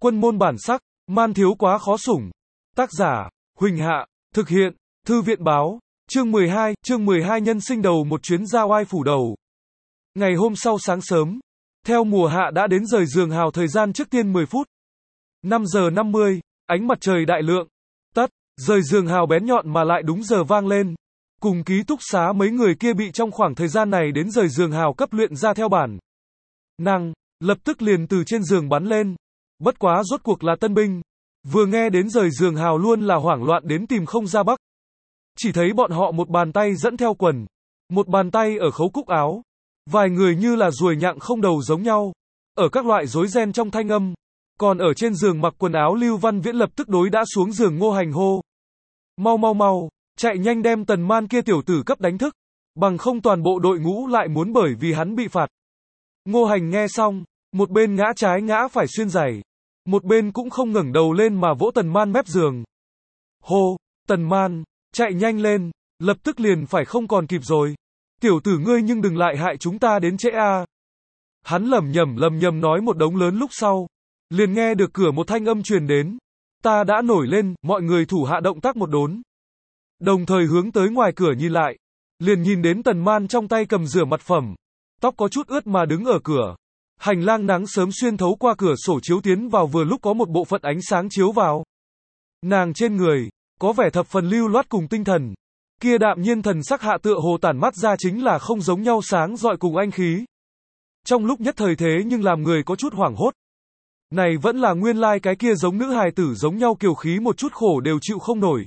Quân môn bản sắc, man thiếu quá khó sủng. Tác giả, Huỳnh Hạ, thực hiện, Thư viện báo, chương 12 nhân sinh đầu một chuyến ra oai phủ đầu. Ngày hôm sau sáng sớm, theo mùa hạ đã đến rời giường hào thời gian trước tiên 10 phút. 5 giờ 50, ánh mặt trời đại lượng, tắt, rời giường hào bén nhọn mà lại đúng giờ vang lên. Cùng ký túc xá mấy người kia bị trong khoảng thời gian này đến rời giường hào cấp luyện ra theo bản năng, lập tức liền từ trên giường bắn lên. Bất quá rốt cuộc là tân binh, vừa nghe đến rời giường hào luôn là hoảng loạn đến tìm không ra bắc. Chỉ thấy bọn họ một bàn tay dẫn theo quần, một bàn tay ở khấu cúc áo, vài người như là ruồi nhặng không đầu giống nhau, ở các loại rối ren trong thanh âm. Còn ở trên giường mặc quần áo Lưu Văn Viễn lập tức đối đã xuống giường Ngô Hành hô. Mau, chạy nhanh đem Tần Man kia tiểu tử cấp đánh thức, bằng không toàn bộ đội ngũ lại muốn bởi vì hắn bị phạt. Ngô Hành nghe xong, một bên ngã trái ngã phải xuyên giày, một bên cũng không ngẩng đầu lên mà vỗ Tần Man mép giường. Hô, Tần Man, chạy nhanh lên, lập tức liền phải không còn kịp rồi. Tiểu tử ngươi nhưng đừng lại hại chúng ta đến trễ a. Hắn lẩm nhẩm nói một đống lớn lúc sau, liền nghe được cửa một thanh âm truyền đến. Ta đã nổi lên, mọi người thủ hạ động tác một đốn. Đồng thời hướng tới ngoài cửa nhìn lại, liền nhìn đến Tần Man trong tay cầm rửa mặt phẩm, tóc có chút ướt mà đứng ở cửa. Hành lang nắng sớm xuyên thấu qua cửa sổ chiếu tiến vào vừa lúc có một bộ phận ánh sáng chiếu vào. Nàng trên người, có vẻ thập phần lưu loát cùng tinh thần. Kia đạm nhiên thần sắc hạ tựa hồ tản mắt ra chính là không giống nhau sáng rọi cùng anh khí. Trong lúc nhất thời thế nhưng làm người có chút hoảng hốt. Này vẫn là nguyên lai cái kia giống nữ hài tử giống nhau kiều khí một chút khổ đều chịu không nổi.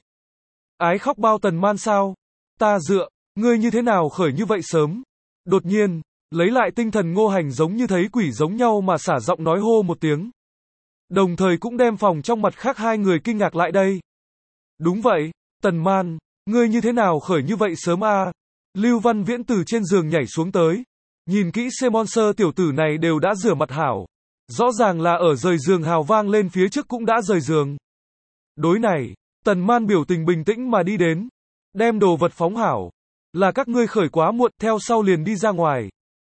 Ái khóc bao Tần Man sao? Ta dựa, ngươi như thế nào khởi như vậy sớm? Đột nhiên, lấy lại tinh thần Ngô Hành giống như thấy quỷ giống nhau mà xả giọng nói hô một tiếng. Đồng thời cũng đem phòng trong mặt khác hai người kinh ngạc lại đây. Đúng vậy, Tần Man, ngươi như thế nào khởi như vậy sớm a? Lưu Văn Viễn từ trên giường nhảy xuống tới. Nhìn kỹ Semonser tiểu tử này đều đã rửa mặt hảo. Rõ ràng là ở rời giường hào vang lên phía trước cũng đã rời giường. Đối này, Tần Man biểu tình bình tĩnh mà đi đến. Đem đồ vật phóng hảo. Là các ngươi khởi quá muộn, theo sau liền đi ra ngoài.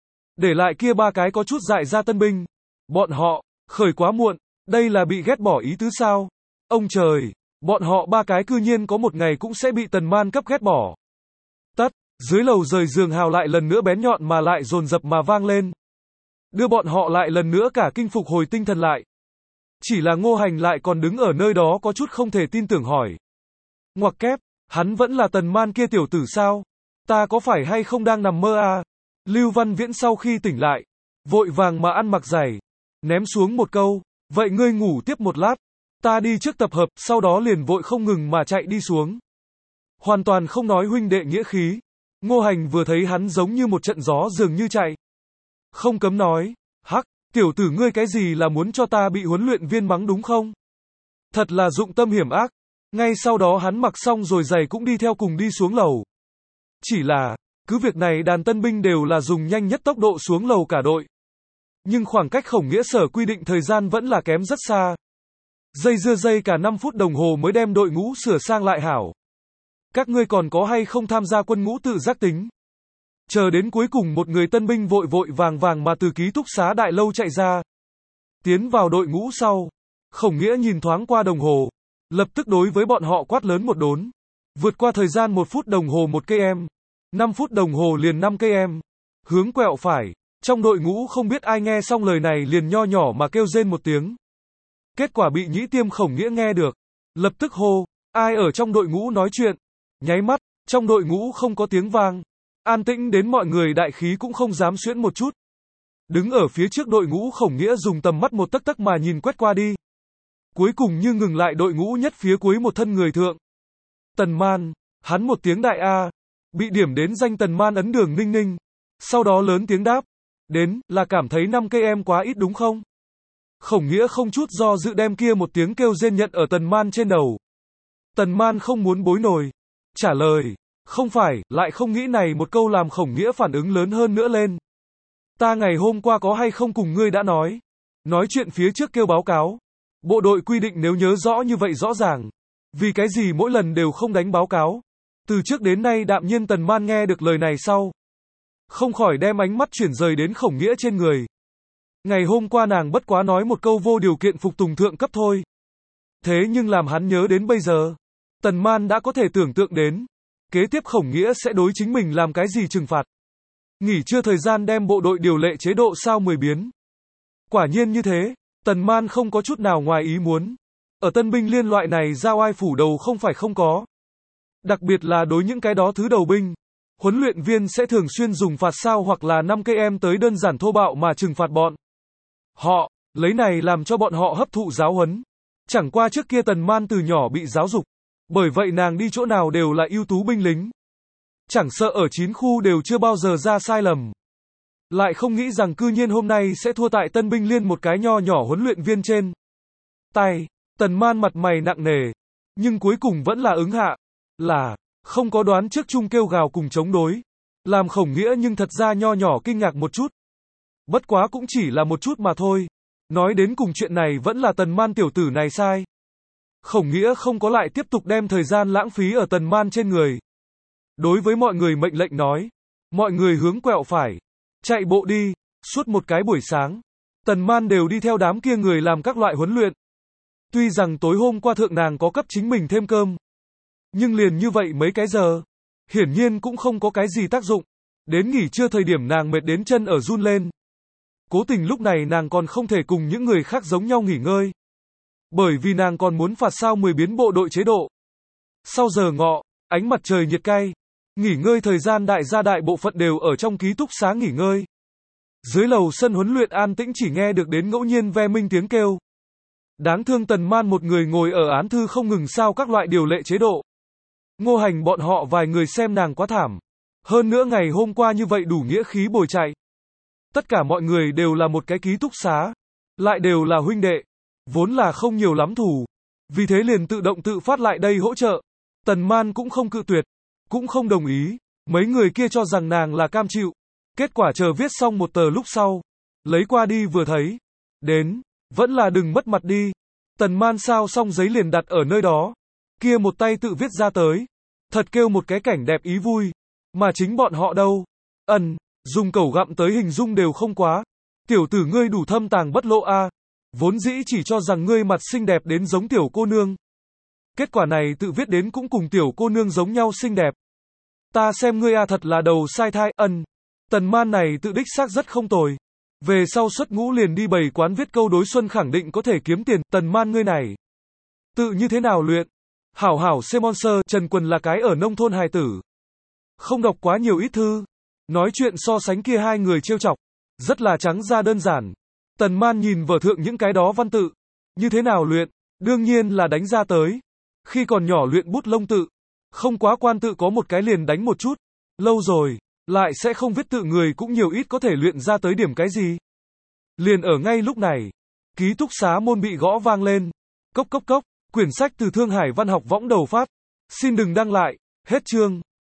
Để lại kia ba cái có chút dại ra tân binh. Bọn họ, khởi quá muộn, đây là bị ghét bỏ ý tứ sao? Ông trời, bọn họ ba cái cư nhiên có một ngày cũng sẽ bị Tần Man cấp ghét bỏ. Tắt, dưới lầu rời giường hào lại lần nữa bén nhọn mà lại dồn dập mà vang lên. Đưa bọn họ lại lần nữa cả kinh phục hồi tinh thần lại. Chỉ là Ngô Hành lại còn đứng ở nơi đó có chút không thể tin tưởng hỏi. Ngoặc kép, hắn vẫn là Tần Man kia tiểu tử sao? Ta có phải hay không đang nằm mơ à? Lưu Văn Viễn sau khi tỉnh lại, vội vàng mà ăn mặc giày, ném xuống một câu, vậy ngươi ngủ tiếp một lát, ta đi trước tập hợp, sau đó liền vội không ngừng mà chạy đi xuống. Hoàn toàn không nói huynh đệ nghĩa khí. Ngô Hành vừa thấy hắn giống như một trận gió dường như chạy. Không cấm nói, hắc, tiểu tử ngươi cái gì là muốn cho ta bị huấn luyện viên mắng đúng không? Thật là dụng tâm hiểm ác. Ngay sau đó hắn mặc xong rồi giày cũng đi theo cùng đi xuống lầu. Chỉ là, cứ việc này đàn tân binh đều là dùng nhanh nhất tốc độ xuống lầu cả đội. Nhưng khoảng cách Khổng Nghĩa sở quy định thời gian vẫn là kém rất xa. Dây cả 5 phút đồng hồ mới đem đội ngũ sửa sang lại hảo. Các ngươi còn có hay không tham gia quân ngũ tự giác tính? Chờ đến cuối cùng một người tân binh vội vàng mà từ ký túc xá đại lâu chạy ra. Tiến vào đội ngũ sau. Khổng Nghĩa nhìn thoáng qua đồng hồ. Lập tức đối với bọn họ quát lớn một đốn. Vượt qua thời gian 1 phút đồng hồ 1 km. 5 phút đồng hồ liền 5 km. Hướng quẹo phải. Trong đội ngũ không biết ai nghe xong lời này liền nho nhỏ mà kêu rên một tiếng. Kết quả bị Nhĩ Tiêm Khổng Nghĩa nghe được. Lập tức hô. Ai ở trong đội ngũ nói chuyện? Nháy mắt. Trong đội ngũ không có tiếng vang. An tĩnh đến mọi người đại khí cũng không dám xuyễn một chút. Đứng ở phía trước đội ngũ Khổng Nghĩa dùng tầm mắt một tấc mà nhìn quét qua đi. Cuối cùng như ngừng lại đội ngũ nhất phía cuối một thân người thượng. Tần Man, hắn một tiếng đại A. Bị điểm đến danh Tần Man ấn đường ninh. Sau đó lớn tiếng đáp. Đến, là cảm thấy 5 km quá ít đúng không? Khổng Nghĩa không chút do dự đem kia một tiếng kêu rên nhận ở Tần Man trên đầu. Tần Man không muốn bối nổi. Trả lời. Không phải, lại không nghĩ này một câu làm Khổng Nghĩa phản ứng lớn hơn nữa lên. Ta ngày hôm qua có hay không cùng ngươi đã nói. Nói chuyện phía trước kêu báo cáo. Bộ đội quy định nếu nhớ rõ như vậy rõ ràng. Vì cái gì mỗi lần đều không đánh báo cáo. Từ trước đến nay đạm nhiên Tần Man nghe được lời này sau. Không khỏi đem ánh mắt chuyển rời đến Khổng Nghĩa trên người. Ngày hôm qua nàng bất quá nói một câu vô điều kiện phục tùng thượng cấp thôi. Thế nhưng làm hắn nhớ đến bây giờ, Tần Man đã có thể tưởng tượng đến, kế tiếp Khổng Nghĩa sẽ đối chính mình làm cái gì trừng phạt. Nghỉ trưa thời gian đem bộ đội điều lệ chế độ sao 10 biến. Quả nhiên như thế, Tần Man không có chút nào ngoài ý muốn. Ở tân binh liên loại này giao ai phủ đầu không phải không có. Đặc biệt là đối những cái đó thứ đầu binh, huấn luyện viên sẽ thường xuyên dùng phạt sao hoặc là 5 cây em tới đơn giản thô bạo mà trừng phạt bọn họ, lấy này làm cho bọn họ hấp thụ giáo huấn. Chẳng qua trước kia Tần Man từ nhỏ bị giáo dục, bởi vậy nàng đi chỗ nào đều là ưu tú binh lính. Chẳng sợ ở 9 khu đều chưa bao giờ ra sai lầm. Lại không nghĩ rằng cư nhiên hôm nay sẽ thua tại tân binh liên một cái nho nhỏ huấn luyện viên trên tay. Tần Man mặt mày nặng nề, nhưng cuối cùng vẫn là ứng hạ. Là, không có đoán trước chung kêu gào cùng chống đối. Làm Khổng Nghĩa nhưng thật ra nho nhỏ kinh ngạc một chút. Bất quá cũng chỉ là một chút mà thôi. Nói đến cùng chuyện này vẫn là Tần Man tiểu tử này sai. Khổng Nghĩa không có lại tiếp tục đem thời gian lãng phí ở Tần Man trên người. Đối với mọi người mệnh lệnh nói. Mọi người hướng quẹo phải. Chạy bộ đi. Suốt một cái buổi sáng. Tần Man đều đi theo đám kia người làm các loại huấn luyện. Tuy rằng tối hôm qua thượng nàng có cấp chính mình thêm cơm. Nhưng liền như vậy mấy cái giờ. Hiển nhiên cũng không có cái gì tác dụng. Đến nghỉ trưa thời điểm nàng mệt đến chân ở run lên. Cố tình lúc này nàng còn không thể cùng những người khác giống nhau nghỉ ngơi. Bởi vì nàng còn muốn phạt sao 10 biến bộ đội chế độ. Sau giờ ngọ, ánh mặt trời nhiệt cay. Nghỉ ngơi thời gian đại gia đại bộ phận đều ở trong ký túc xá nghỉ ngơi. Dưới lầu sân huấn luyện an tĩnh chỉ nghe được đến ngẫu nhiên ve minh tiếng kêu. Đáng thương Tần Man một người ngồi ở án thư không ngừng sao các loại điều lệ chế độ. Ngô Hành bọn họ vài người xem nàng quá thảm. Hơn nữa ngày hôm qua như vậy đủ nghĩa khí bồi chạy. Tất cả mọi người đều là một cái ký túc xá. Lại đều là huynh đệ. Vốn là không nhiều lắm thù. Vì thế liền tự động tự phát lại đây hỗ trợ. Tần Man cũng không cự tuyệt. Cũng không đồng ý. Mấy người kia cho rằng nàng là cam chịu. Kết quả chờ viết xong một tờ lúc sau. Lấy qua đi vừa thấy. Đến. Vẫn là đừng mất mặt đi. Tần Man sao xong giấy liền đặt ở nơi đó. Kia một tay tự viết ra tới. Thật kêu một cái cảnh đẹp ý vui. Mà chính bọn họ đâu. Dùng cẩu gặm tới hình dung đều không quá. Tiểu tử ngươi đủ thâm tàng bất lộ a. Vốn dĩ chỉ cho rằng ngươi mặt xinh đẹp đến giống tiểu cô nương. Kết quả này tự viết đến cũng cùng tiểu cô nương giống nhau xinh đẹp. Ta xem ngươi a thật là đầu sai thai. Tần Man này tự đích xác rất không tồi. Về sau xuất ngũ liền đi bày quán viết câu đối xuân khẳng định có thể kiếm tiền. Tần Man ngươi này tự như thế nào luyện? Hảo hảo Semonser, Trần Quần là cái ở nông thôn hài tử. Không đọc quá nhiều ít thư. Nói chuyện so sánh kia hai người trêu chọc. Rất là trắng ra đơn giản. Tần Man nhìn vở thượng những cái đó văn tự. Như thế nào luyện? Đương nhiên là đánh ra tới. Khi còn nhỏ luyện bút lông tự. Không quá quan tự có một cái liền đánh một chút. Lâu rồi, lại sẽ không viết tự người cũng nhiều ít có thể luyện ra tới điểm cái gì. Liền ở ngay lúc này. Ký túc xá môn bị gõ vang lên. Cốc cốc cốc. Quyển sách từ Thương Hải Văn học võng đầu phát. Xin đừng đăng lại. Hết chương.